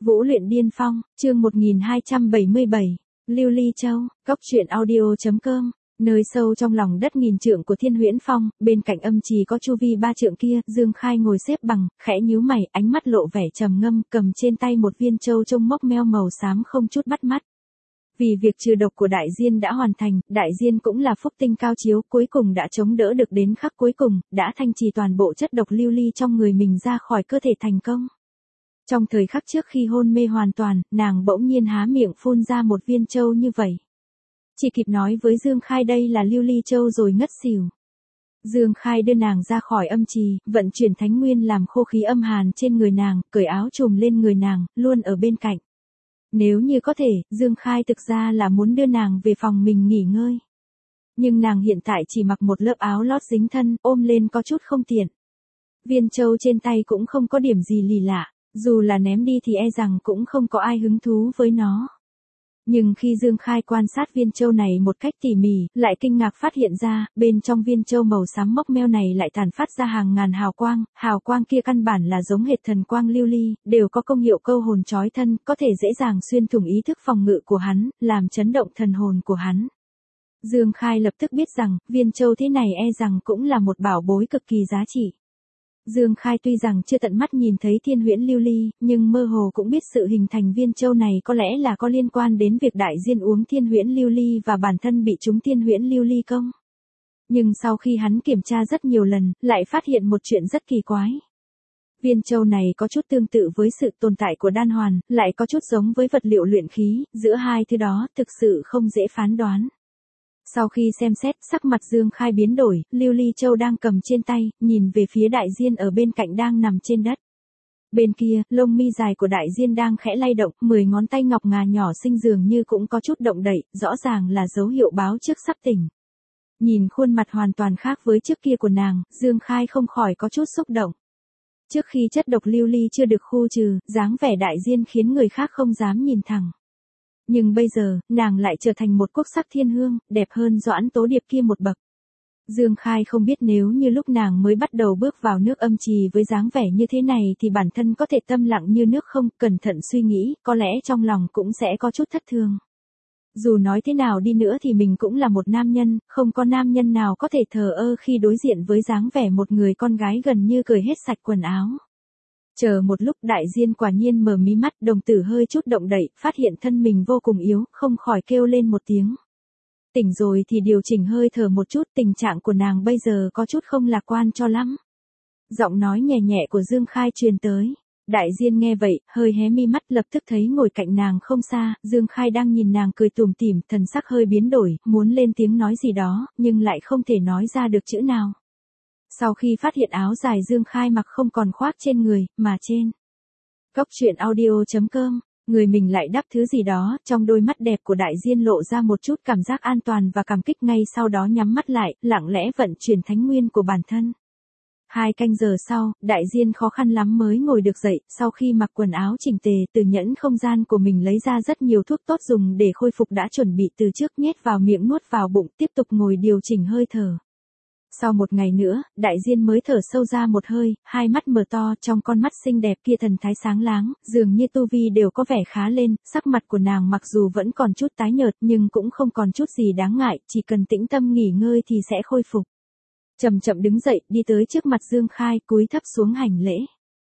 Vũ luyện điên phong, chương 1277, Lưu Ly Châu, Cốc truyện audio.com. Nơi sâu trong lòng đất nghìn trượng của Thiên Huyễn Phong, bên cạnh âm trì có chu vi 3 trượng kia, Dương Khai ngồi xếp bằng, khẽ nhíu mày, ánh mắt lộ vẻ trầm ngâm, cầm trên tay một viên châu trông mốc meo màu xám không chút bắt mắt. Vì việc trừ độc của đại diên đã hoàn thành, đại diên cũng là phúc tinh cao chiếu, cuối cùng đã chống đỡ được đến khắc cuối cùng, đã thanh trì toàn bộ chất độc lưu ly trong người mình ra khỏi cơ thể thành công. Trong thời khắc trước khi hôn mê hoàn toàn, nàng bỗng nhiên há miệng phun ra một viên châu như vậy. Chỉ kịp nói với Dương Khai đây là Lưu Ly Châu rồi ngất xỉu. Dương Khai đưa nàng ra khỏi âm trì, vận chuyển thánh nguyên làm khô khí âm hàn trên người nàng, cởi áo trùm lên người nàng, luôn ở bên cạnh. Nếu như có thể, Dương Khai thực ra là muốn đưa nàng về phòng mình nghỉ ngơi. Nhưng nàng hiện tại chỉ mặc một lớp áo lót dính thân, ôm lên có chút không tiện. Viên châu trên tay cũng không có điểm gì lì lạ, dù là ném đi thì e rằng cũng không có ai hứng thú với nó. Nhưng khi Dương Khai quan sát viên châu này một cách tỉ mỉ, lại kinh ngạc phát hiện ra, bên trong viên châu màu xám mốc meo này lại tản phát ra hàng ngàn hào quang kia căn bản là giống hệt thần quang lưu ly, đều có công hiệu câu hồn trói thân, có thể dễ dàng xuyên thủng ý thức phòng ngự của hắn, làm chấn động thần hồn của hắn. Dương Khai lập tức biết rằng, viên châu thế này e rằng cũng là một bảo bối cực kỳ giá trị. Dương Khai tuy rằng chưa tận mắt nhìn thấy Thiên Huyễn Lưu Ly, nhưng mơ hồ cũng biết sự hình thành viên châu này có lẽ là có liên quan đến việc đại diên uống Thiên Huyễn Lưu Ly và bản thân bị trúng Thiên Huyễn Lưu Ly công. Nhưng sau khi hắn kiểm tra rất nhiều lần, lại phát hiện một chuyện rất kỳ quái. Viên châu này có chút tương tự với sự tồn tại của đan hoàn, lại có chút giống với vật liệu luyện khí, giữa hai thứ đó thực sự không dễ phán đoán. Sau khi xem xét, sắc mặt Dương Khai biến đổi, Lưu Ly Châu đang cầm trên tay, nhìn về phía đại diên ở bên cạnh đang nằm trên đất. Bên kia, lông mi dài của đại diên đang khẽ lay động, 10 ngón tay ngọc ngà nhỏ xinh dường như cũng có chút động đậy, rõ ràng là dấu hiệu báo trước sắp tỉnh. Nhìn khuôn mặt hoàn toàn khác với trước kia của nàng, Dương Khai không khỏi có chút xúc động. Trước khi chất độc lưu ly chưa được khu trừ, dáng vẻ đại diên khiến người khác không dám nhìn thẳng. Nhưng bây giờ, nàng lại trở thành một quốc sắc thiên hương, đẹp hơn Doãn Tố Điệp kia một bậc. Dương Khai không biết nếu như lúc nàng mới bắt đầu bước vào nước âm trì với dáng vẻ như thế này thì bản thân có thể tâm lặng như nước không, cẩn thận suy nghĩ, có lẽ trong lòng cũng sẽ có chút thất thường. Dù nói thế nào đi nữa thì mình cũng là một nam nhân, không có nam nhân nào có thể thờ ơ khi đối diện với dáng vẻ một người con gái gần như cởi hết sạch quần áo. Chờ một lúc đại diên quả nhiên mở mí mắt, đồng tử hơi chút động đậy, phát hiện thân mình vô cùng yếu, không khỏi kêu lên một tiếng. Tỉnh rồi thì điều chỉnh hơi thở một chút, tình trạng của nàng bây giờ có chút không lạc quan cho lắm. Giọng nói nhẹ nhẹ của Dương Khai truyền tới. Đại diên nghe vậy, hơi hé mi mắt, lập tức thấy ngồi cạnh nàng không xa, Dương Khai đang nhìn nàng cười tủm tỉm, thần sắc hơi biến đổi, muốn lên tiếng nói gì đó, nhưng lại không thể nói ra được chữ nào. Sau khi phát hiện áo dài Dương Khai mặc không còn khoác trên người, mà trên Cốc truyện audio.com, người mình lại đắp thứ gì đó, trong đôi mắt đẹp của đại diên lộ ra một chút cảm giác an toàn và cảm kích, ngay sau đó nhắm mắt lại, lặng lẽ vận chuyển thánh nguyên của bản thân. 2 canh giờ sau, đại diên khó khăn lắm mới ngồi được dậy, sau khi mặc quần áo chỉnh tề, từ nhẫn không gian của mình lấy ra rất nhiều thuốc tốt dùng để khôi phục đã chuẩn bị từ trước, nhét vào miệng nuốt vào bụng, tiếp tục ngồi điều chỉnh hơi thở. Sau một ngày nữa, đại diên mới thở sâu ra một hơi, hai mắt mở to, trong con mắt xinh đẹp kia thần thái sáng láng, dường như tu vi đều có vẻ khá lên, sắc mặt của nàng mặc dù vẫn còn chút tái nhợt nhưng cũng không còn chút gì đáng ngại, chỉ cần tĩnh tâm nghỉ ngơi thì sẽ khôi phục. Chậm chậm đứng dậy, đi tới trước mặt Dương Khai, cúi thấp xuống hành lễ.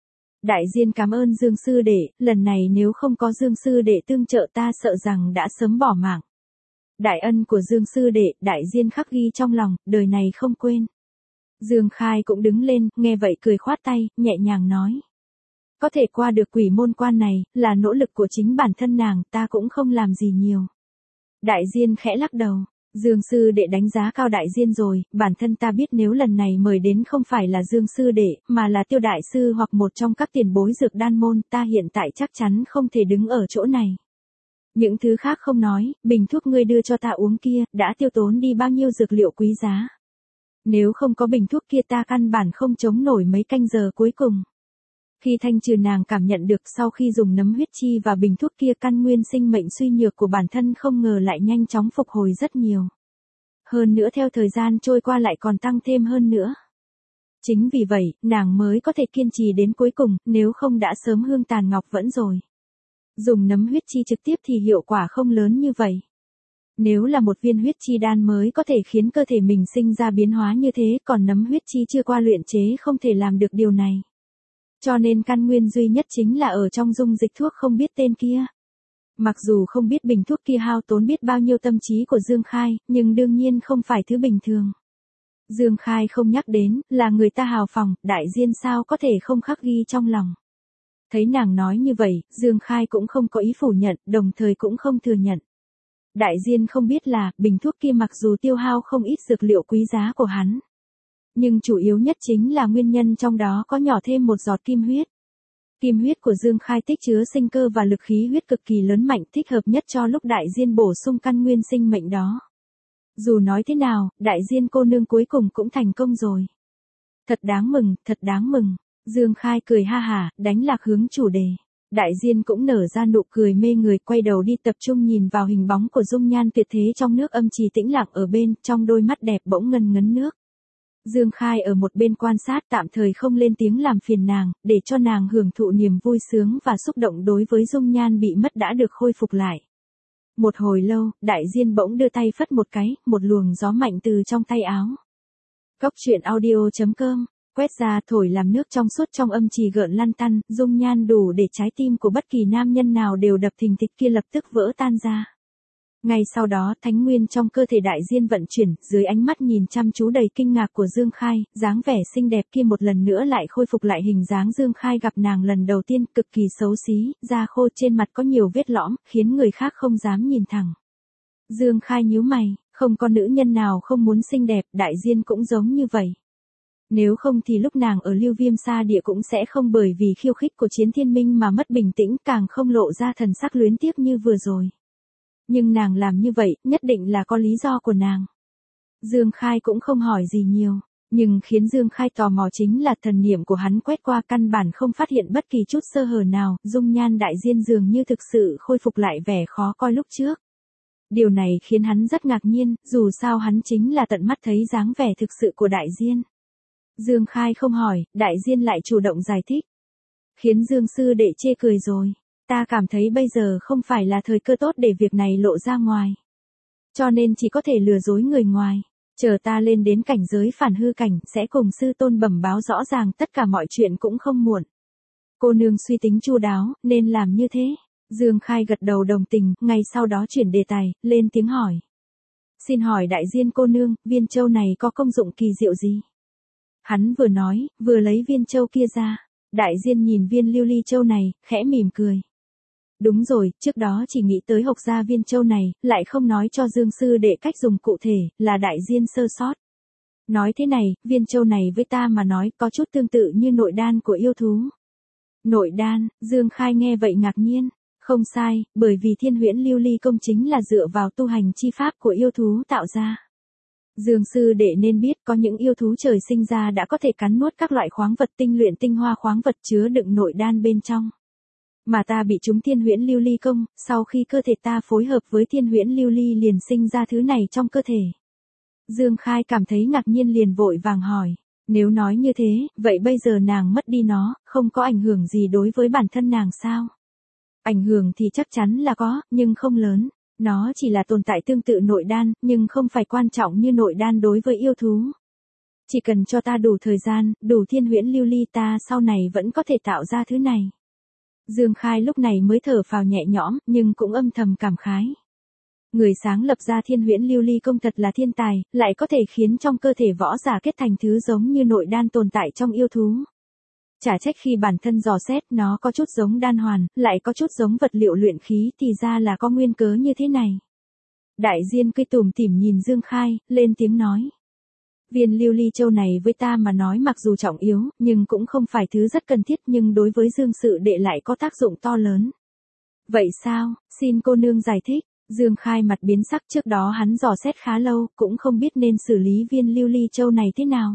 Đại diên cảm ơn Dương sư đệ, lần này nếu không có Dương sư đệ tương trợ ta sợ rằng đã sớm bỏ mạng. Đại ân của Dương sư đệ, đại diên khắc ghi trong lòng, đời này không quên. Dương Khai cũng đứng lên, nghe vậy cười khoát tay, nhẹ nhàng nói. Có thể qua được quỷ môn quan này, là nỗ lực của chính bản thân nàng, ta cũng không làm gì nhiều. Đại diên khẽ lắc đầu. Dương sư đệ đánh giá cao đại diên rồi, bản thân ta biết nếu lần này mời đến không phải là Dương sư đệ, mà là Tiêu đại sư hoặc một trong các tiền bối dược đan môn, ta hiện tại chắc chắn không thể đứng ở chỗ này. Những thứ khác không nói, bình thuốc ngươi đưa cho ta uống kia, đã tiêu tốn đi bao nhiêu dược liệu quý giá. Nếu không có bình thuốc kia ta căn bản không chống nổi mấy canh giờ cuối cùng. Khi thanh trừ nàng cảm nhận được sau khi dùng nấm huyết chi và bình thuốc kia, căn nguyên sinh mệnh suy nhược của bản thân không ngờ lại nhanh chóng phục hồi rất nhiều. Hơn nữa theo thời gian trôi qua lại còn tăng thêm hơn nữa. Chính vì vậy, nàng mới có thể kiên trì đến cuối cùng, nếu không đã sớm hương tàn ngọc vẫn rồi. Dùng nấm huyết chi trực tiếp thì hiệu quả không lớn như vậy. Nếu là một viên huyết chi đan mới có thể khiến cơ thể mình sinh ra biến hóa như thế, còn nấm huyết chi chưa qua luyện chế không thể làm được điều này. Cho nên căn nguyên duy nhất chính là ở trong dung dịch thuốc không biết tên kia. Mặc dù không biết bình thuốc kia hao tốn biết bao nhiêu tâm trí của Dương Khai, nhưng đương nhiên không phải thứ bình thường. Dương Khai không nhắc đến, là người ta hào phóng, Đại Diên sao có thể không khắc ghi trong lòng. Thấy nàng nói như vậy, Dương Khai cũng không có ý phủ nhận, đồng thời cũng không thừa nhận. Đại Diên không biết là, bình thuốc kia mặc dù tiêu hao không ít dược liệu quý giá của hắn. Nhưng chủ yếu nhất chính là nguyên nhân trong đó có nhỏ thêm một giọt kim huyết. Kim huyết của Dương Khai tích chứa sinh cơ và lực khí huyết cực kỳ lớn mạnh, thích hợp nhất cho lúc Đại Diên bổ sung căn nguyên sinh mệnh đó. Dù nói thế nào, Đại Diên cô nương cuối cùng cũng thành công rồi. Thật đáng mừng, thật đáng mừng. Dương Khai cười ha hả, đánh lạc hướng chủ đề. Đại Diên cũng nở ra nụ cười mê người, quay đầu đi tập trung nhìn vào hình bóng của dung nhan tuyệt thế trong nước âm trì tĩnh lặng ở bên, trong đôi mắt đẹp bỗng ngân ngấn nước. Dương Khai ở một bên quan sát, tạm thời không lên tiếng làm phiền nàng, để cho nàng hưởng thụ niềm vui sướng và xúc động đối với dung nhan bị mất đã được khôi phục lại. Một hồi lâu, Đại Diên bỗng đưa tay phất một cái, một luồng gió mạnh từ trong tay áo. Cóc truyện audio.com, quét ra thổi làm nước trong suốt trong âm trì gợn lăn tăn, dung nhan đủ để trái tim của bất kỳ nam nhân nào đều đập thình thịch kia lập tức vỡ tan ra. Ngay sau đó, thánh nguyên trong cơ thể Đại Diên vận chuyển, dưới ánh mắt nhìn chăm chú đầy kinh ngạc của Dương Khai, dáng vẻ xinh đẹp kia một lần nữa lại khôi phục lại hình dáng Dương Khai gặp nàng lần đầu tiên, cực kỳ xấu xí, da khô trên mặt có nhiều vết lõm, khiến người khác không dám nhìn thẳng. Dương Khai nhíu mày, không có nữ nhân nào không muốn xinh đẹp, Đại Diên cũng giống như vậy. Nếu không thì lúc nàng ở Lưu Viêm Sa Địa cũng sẽ không bởi vì khiêu khích của Chiến Thiên Minh mà mất bình tĩnh, càng không lộ ra thần sắc luyến tiếc như vừa rồi. Nhưng nàng làm như vậy, nhất định là có lý do của nàng. Dương Khai cũng không hỏi gì nhiều, nhưng khiến Dương Khai tò mò chính là thần niệm của hắn quét qua căn bản không phát hiện bất kỳ chút sơ hở nào, dung nhan Đại Diên dường như thực sự khôi phục lại vẻ khó coi lúc trước. Điều này khiến hắn rất ngạc nhiên, dù sao hắn chính là tận mắt thấy dáng vẻ thực sự của Đại Diên. Dương Khai không hỏi, Đại Diên lại chủ động giải thích. Khiến Dương sư đệ chê cười rồi. Ta cảm thấy bây giờ không phải là thời cơ tốt để việc này lộ ra ngoài. Cho nên chỉ có thể lừa dối người ngoài. Chờ ta lên đến cảnh giới phản hư cảnh, sẽ cùng sư tôn bẩm báo rõ ràng tất cả mọi chuyện cũng không muộn. Cô nương suy tính chu đáo, nên làm như thế. Dương Khai gật đầu đồng tình, ngay sau đó chuyển đề tài, lên tiếng hỏi. Xin hỏi Đại Diên cô nương, viên châu này có công dụng kỳ diệu gì? Hắn vừa nói, vừa lấy viên châu kia ra. Đại Diên nhìn viên lưu ly châu này, khẽ mỉm cười. Đúng rồi, trước đó chỉ nghĩ tới hộc ra viên châu này, lại không nói cho Dương sư đệ cách dùng cụ thể, là Đại Diên sơ sót. Nói thế này, viên châu này với ta mà nói có chút tương tự như nội đan của yêu thú. Nội đan, Dương Khai nghe vậy ngạc nhiên. Không sai, bởi vì Thiên Huyễn Lưu Ly công chính là dựa vào tu hành chi pháp của yêu thú tạo ra. Dương sư đệ nên biết có những yêu thú trời sinh ra đã có thể cắn nuốt các loại khoáng vật tinh luyện tinh hoa khoáng vật chứa đựng nội đan bên trong. Mà ta bị trúng Thiên Huyễn Lưu Ly công, sau khi cơ thể ta phối hợp với Thiên Huyễn Lưu Ly liền sinh ra thứ này trong cơ thể. Dương Khai cảm thấy ngạc nhiên liền vội vàng hỏi, nếu nói như thế, vậy bây giờ nàng mất đi nó, không có ảnh hưởng gì đối với bản thân nàng sao? Ảnh hưởng thì chắc chắn là có, nhưng không lớn. Nó chỉ là tồn tại tương tự nội đan, nhưng không phải quan trọng như nội đan đối với yêu thú. Chỉ cần cho ta đủ thời gian, đủ Thiên Huyễn Lưu Ly ta sau này vẫn có thể tạo ra thứ này. Dương Khai lúc này mới thở phào nhẹ nhõm, nhưng cũng âm thầm cảm khái. Người sáng lập ra Thiên Huyễn Lưu Ly công thật là thiên tài, lại có thể khiến trong cơ thể võ giả kết thành thứ giống như nội đan tồn tại trong yêu thú. Chả trách khi bản thân dò xét nó có chút giống đan hoàn, lại có chút giống vật liệu luyện khí thì ra là có nguyên cớ như thế này. Đại Diên cười tủm tỉm nhìn Dương Khai, lên tiếng nói. Viên lưu ly châu này với ta mà nói mặc dù trọng yếu, nhưng cũng không phải thứ rất cần thiết nhưng đối với Dương sự đệ lại có tác dụng to lớn. Vậy sao, xin cô nương giải thích. Dương Khai mặt biến sắc, trước đó hắn dò xét khá lâu, cũng không biết nên xử lý viên lưu ly châu này thế nào.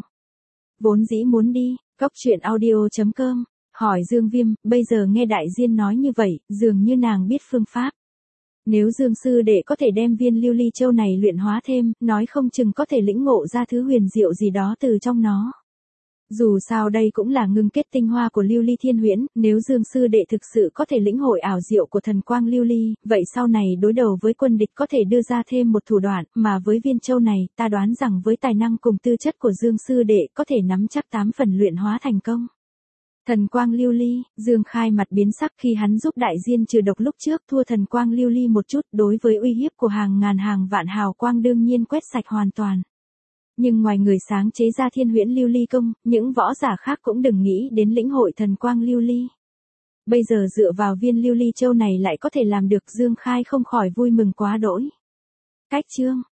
Vốn dĩ muốn đi. Cóc truyện audio.com, hỏi Dương Viêm, bây giờ nghe Đại Diên nói như vậy, dường như nàng biết phương pháp. Nếu Dương sư đệ có thể đem viên lưu ly châu này luyện hóa thêm, nói không chừng có thể lĩnh ngộ ra thứ huyền diệu gì đó từ trong nó. Dù sao đây cũng là ngưng kết tinh hoa của lưu ly thiên huyễn, nếu Dương sư đệ thực sự có thể lĩnh hội ảo diệu của thần quang lưu ly, vậy sau này đối đầu với quân địch có thể đưa ra thêm một thủ đoạn, mà với viên châu này, ta đoán rằng với tài năng cùng tư chất của Dương sư đệ có thể nắm chắc 8 phần luyện hóa thành công. Thần quang lưu ly, Dương Khai mặt biến sắc khi hắn giúp đại diên trừ độc lúc trước thua thần quang lưu ly một chút, đối với uy hiếp của hàng ngàn hàng vạn hào quang đương nhiên quét sạch hoàn toàn. Nhưng ngoài người sáng chế ra thiên huyễn lưu ly công, những võ giả khác cũng đừng nghĩ đến lĩnh hội thần quang lưu ly. Bây giờ dựa vào viên lưu ly châu này lại có thể làm được, Dương Khai không khỏi vui mừng quá đỗi. Cách chương